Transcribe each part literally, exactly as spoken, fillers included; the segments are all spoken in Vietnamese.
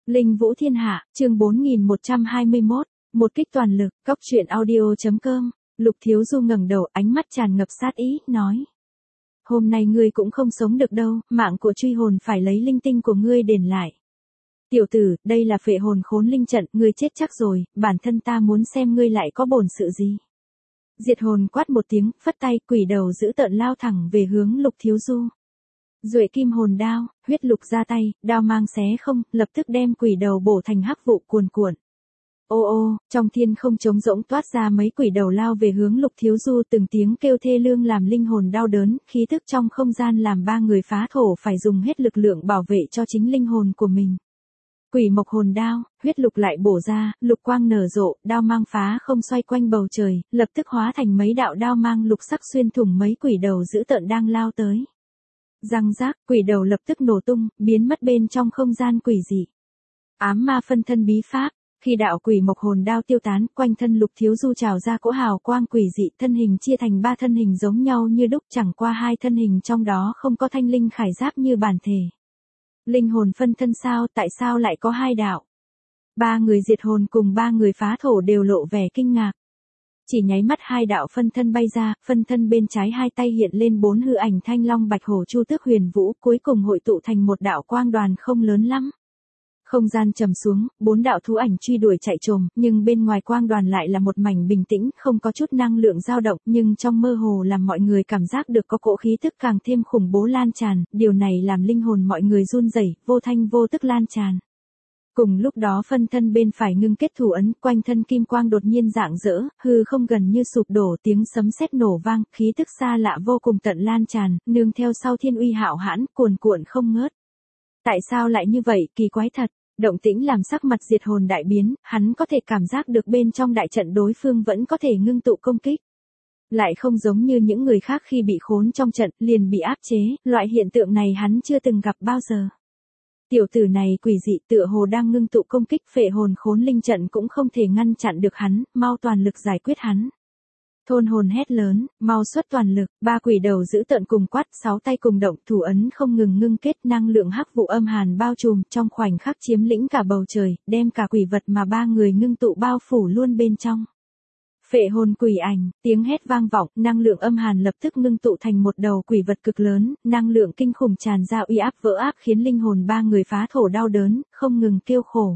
Linh Vũ Thiên Hạ, chương bốn nghìn một trăm hai mươi mốt, một kích toàn lực, cóc truyện audio.com, Lục Thiếu Du ngẩng đầu, ánh mắt tràn ngập sát ý, nói. Hôm nay ngươi cũng không sống được đâu, mạng của truy hồn phải lấy linh tinh của ngươi đền lại. Tiểu tử, đây là phệ hồn khốn linh trận, ngươi chết chắc rồi, bản thân ta muốn xem ngươi lại có bổn sự gì. Diệt hồn quát một tiếng, phất tay, quỷ đầu giữ tợn lao thẳng về hướng Lục Thiếu Du. Duệ kim hồn đao, huyết lục ra tay, đao mang xé không, lập tức đem quỷ đầu bổ thành hắc vụ cuồn cuộn. Ô ô, trong thiên không trống rỗng toát ra mấy quỷ đầu lao về hướng Lục Thiếu Du, từng tiếng kêu thê lương làm linh hồn đau đớn, khí tức trong không gian làm ba người phá thổ phải dùng hết lực lượng bảo vệ cho chính linh hồn của mình. Quỷ mộc hồn đao, huyết lục lại bổ ra, lục quang nở rộ, đao mang phá không xoay quanh bầu trời, lập tức hóa thành mấy đạo đao mang lục sắc xuyên thủng mấy quỷ đầu dữ tợn đang lao tới. Răng rác, quỷ đầu lập tức nổ tung, biến mất bên trong không gian quỷ dị. Ám ma phân thân bí pháp, khi đạo quỷ mộc hồn đao tiêu tán, quanh thân Lục Thiếu Du trào ra cỗ hào quang quỷ dị, thân hình chia thành ba thân hình giống nhau như đúc, chẳng qua hai thân hình trong đó không có thanh linh khải giáp như bản thể. Linh hồn phân thân sao, tại sao lại có hai đạo? Ba người diệt hồn cùng ba người phá thổ đều lộ vẻ kinh ngạc. Chỉ nháy mắt hai đạo phân thân bay ra, phân thân bên trái hai tay hiện lên bốn hư ảnh thanh long bạch hổ chu tước huyền vũ, cuối cùng hội tụ thành một đạo quang đoàn không lớn lắm. Không gian trầm xuống, bốn đạo thú ảnh truy đuổi chạy trồm, nhưng bên ngoài quang đoàn lại là một mảnh bình tĩnh, không có chút năng lượng dao động, nhưng trong mơ hồ làm mọi người cảm giác được có cỗ khí tức càng thêm khủng bố lan tràn, điều này làm linh hồn mọi người run rẩy, vô thanh vô tức lan tràn. Cùng lúc đó phân thân bên phải ngưng kết thủ ấn, quanh thân kim quang đột nhiên rạng rỡ, hư không gần như sụp đổ, tiếng sấm sét nổ vang, khí tức xa lạ vô cùng tận lan tràn, nương theo sau thiên uy hạo hãn, cuồn cuộn không ngớt. Tại sao lại như vậy, kỳ quái thật. Động tĩnh làm sắc mặt diệt hồn đại biến, hắn có thể cảm giác được bên trong đại trận đối phương vẫn có thể ngưng tụ công kích. Lại không giống như những người khác khi bị khốn trong trận, liền bị áp chế, loại hiện tượng này hắn chưa từng gặp bao giờ. Tiểu tử này quỷ dị tựa hồ đang ngưng tụ công kích, phệ hồn khốn linh trận cũng không thể ngăn chặn được hắn, mau toàn lực giải quyết hắn. Thôn hồn hét lớn, mau xuất toàn lực, ba quỷ đầu giữ tợn cùng quát, sáu tay cùng động, thủ ấn không ngừng ngưng kết, năng lượng hắc vụ âm hàn bao trùm, trong khoảnh khắc chiếm lĩnh cả bầu trời, đem cả quỷ vật mà ba người ngưng tụ bao phủ luôn bên trong. Phệ hồn quỷ ảnh, tiếng hét vang vọng, năng lượng âm hàn lập tức ngưng tụ thành một đầu quỷ vật cực lớn, năng lượng kinh khủng tràn ra uy áp vỡ áp khiến linh hồn ba người phá thổ đau đớn, không ngừng kêu khổ.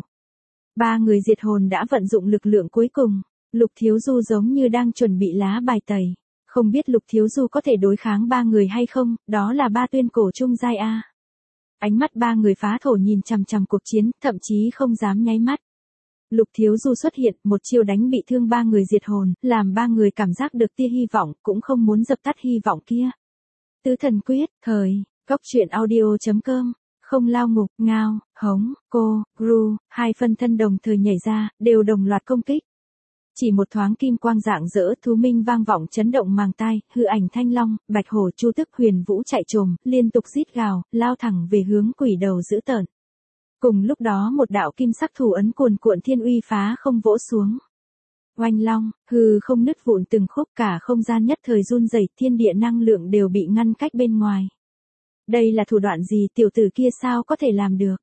Ba người diệt hồn đã vận dụng lực lượng cuối cùng. Lục Thiếu Du giống như đang chuẩn bị lá bài tẩy. Không biết Lục Thiếu Du có thể đối kháng ba người hay không, đó là ba tuyên cổ trung giai A. Ánh mắt ba người phá thổ nhìn chằm chằm cuộc chiến, thậm chí không dám nháy mắt. Lục Thiếu Du xuất hiện, một chiêu đánh bị thương ba người diệt hồn, làm ba người cảm giác được tia hy vọng, cũng không muốn dập tắt hy vọng kia. Tứ thần quyết, thời, cóc truyện audio.com. Không lao ngục, ngao, hống, cô, gru, hai phân thân đồng thời nhảy ra, đều đồng loạt công kích. Chỉ một thoáng kim quang rạng rỡ, thú minh vang vọng chấn động màng tai, hư ảnh thanh long, bạch hổ chu tức huyền vũ chạy trồm, liên tục rít gào, lao thẳng về hướng quỷ đầu dữ tợn. Cùng lúc đó một đạo kim sắc thủ ấn cuồn cuộn thiên uy phá không vỗ xuống. Oanh long, hư không nứt vụn từng khúc, cả không gian nhất thời run rẩy, thiên địa năng lượng đều bị ngăn cách bên ngoài. Đây là thủ đoạn gì, tiểu tử kia sao có thể làm được?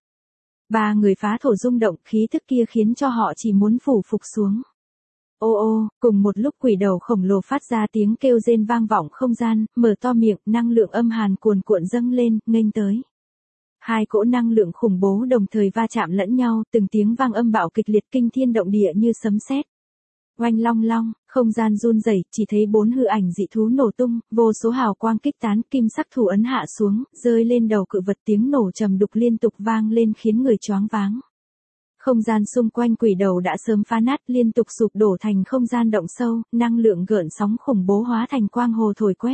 Ba người phá thổ rung động, khí thức kia khiến cho họ chỉ muốn phủ phục xuống. Ô ô, cùng một lúc quỷ đầu khổng lồ phát ra tiếng kêu rên vang vọng không gian, mở to miệng, năng lượng âm hàn cuồn cuộn dâng lên, nghênh tới. Hai cỗ năng lượng khủng bố đồng thời va chạm lẫn nhau, từng tiếng vang âm bạo kịch liệt kinh thiên động địa như sấm sét. Oanh long long, không gian run rẩy, chỉ thấy bốn hư ảnh dị thú nổ tung, vô số hào quang kích tán, kim sắc thủ ấn hạ xuống, rơi lên đầu cự vật, tiếng nổ trầm đục liên tục vang lên khiến người choáng váng. Không gian xung quanh quỷ đầu đã sớm phá nát, liên tục sụp đổ thành không gian động sâu, năng lượng gợn sóng khủng bố hóa thành quang hồ thổi quét.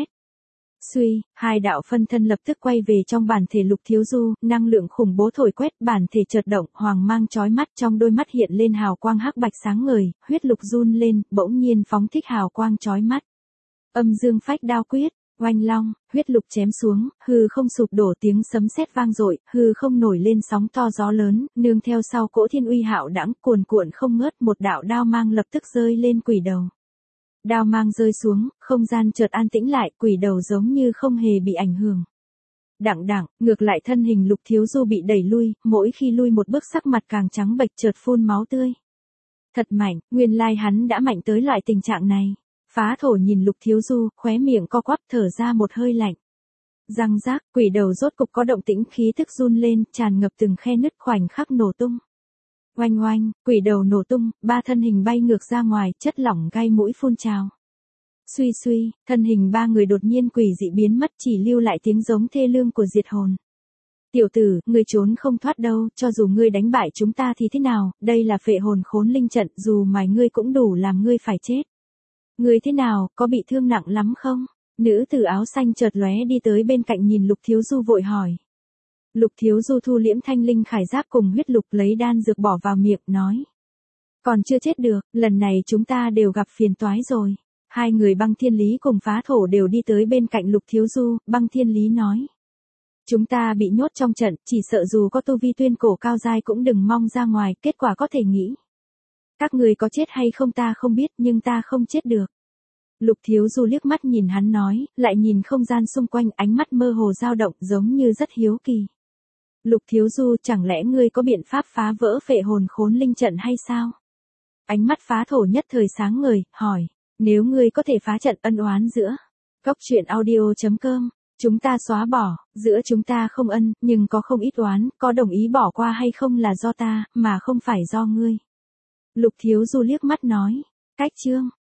Suy, hai đạo phân thân lập tức quay về trong bản thể Lục Thiếu Du, năng lượng khủng bố thổi quét, bản thể chợt động, hoàng mang chói mắt, trong đôi mắt hiện lên hào quang hắc bạch sáng ngời, huyết lục run lên, bỗng nhiên phóng thích hào quang chói mắt. Âm dương phách đao quyết. Oanh long, huyết lục chém xuống, hư không sụp đổ, tiếng sấm sét vang dội, hư không nổi lên sóng to gió lớn, nương theo sau cỗ thiên uy hạo đãng cuồn cuộn không ngớt, một đạo đao mang lập tức rơi lên quỷ đầu. Đao mang rơi xuống, không gian chợt an tĩnh lại, quỷ đầu giống như không hề bị ảnh hưởng. Đặng đặng, ngược lại thân hình Lục Thiếu Du bị đẩy lui, mỗi khi lui một bước sắc mặt càng trắng bệch chợt phun máu tươi. Thật mạnh, nguyên lai hắn đã mạnh tới loại tình trạng này. Phá thổ nhìn Lục Thiếu Du, khóe miệng co quắp thở ra một hơi lạnh. Răng rác, quỷ đầu rốt cục có động tĩnh, khí thức run lên, tràn ngập từng khe nứt, khoảnh khắc nổ tung. Oanh oanh, quỷ đầu nổ tung, ba thân hình bay ngược ra ngoài, chất lỏng gai mũi phun trào. Suy suy, thân hình ba người đột nhiên quỷ dị biến mất, chỉ lưu lại tiếng giống thê lương của diệt hồn. Tiểu tử, ngươi trốn không thoát đâu, cho dù ngươi đánh bại chúng ta thì thế nào, đây là phệ hồn khốn linh trận, dù mài ngươi cũng đủ làm ngươi phải chết. Ngươi thế nào, có bị thương nặng lắm không? Nữ tử áo xanh chợt lóe đi tới bên cạnh nhìn Lục Thiếu Du vội hỏi. Lục Thiếu Du thu liễm thanh linh khải giáp cùng huyết lục lấy đan dược bỏ vào miệng, nói. Còn chưa chết được, lần này chúng ta đều gặp phiền toái rồi. Hai người Băng Thiên Lý cùng Phá Thổ đều đi tới bên cạnh Lục Thiếu Du, Băng Thiên Lý nói. Chúng ta bị nhốt trong trận, chỉ sợ dù có tu vi tuyên cổ cao giai cũng đừng mong ra ngoài, kết quả có thể nghĩ. Các người có chết hay không ta không biết, nhưng ta không chết được. Lục Thiếu Du liếc mắt nhìn hắn nói, lại nhìn không gian xung quanh, ánh mắt mơ hồ dao động giống như rất hiếu kỳ. Lục Thiếu Du, chẳng lẽ ngươi có biện pháp phá vỡ phệ hồn khốn linh trận hay sao? Ánh mắt Phá Thổ nhất thời sáng ngời, hỏi, nếu ngươi có thể phá trận ân oán giữa cốc truyện audio chấm com, chúng ta xóa bỏ, giữa chúng ta không ân, nhưng có không ít oán, có đồng ý bỏ qua hay không là do ta, mà không phải do ngươi. Lục Thiếu Du liếc mắt nói, cách chương.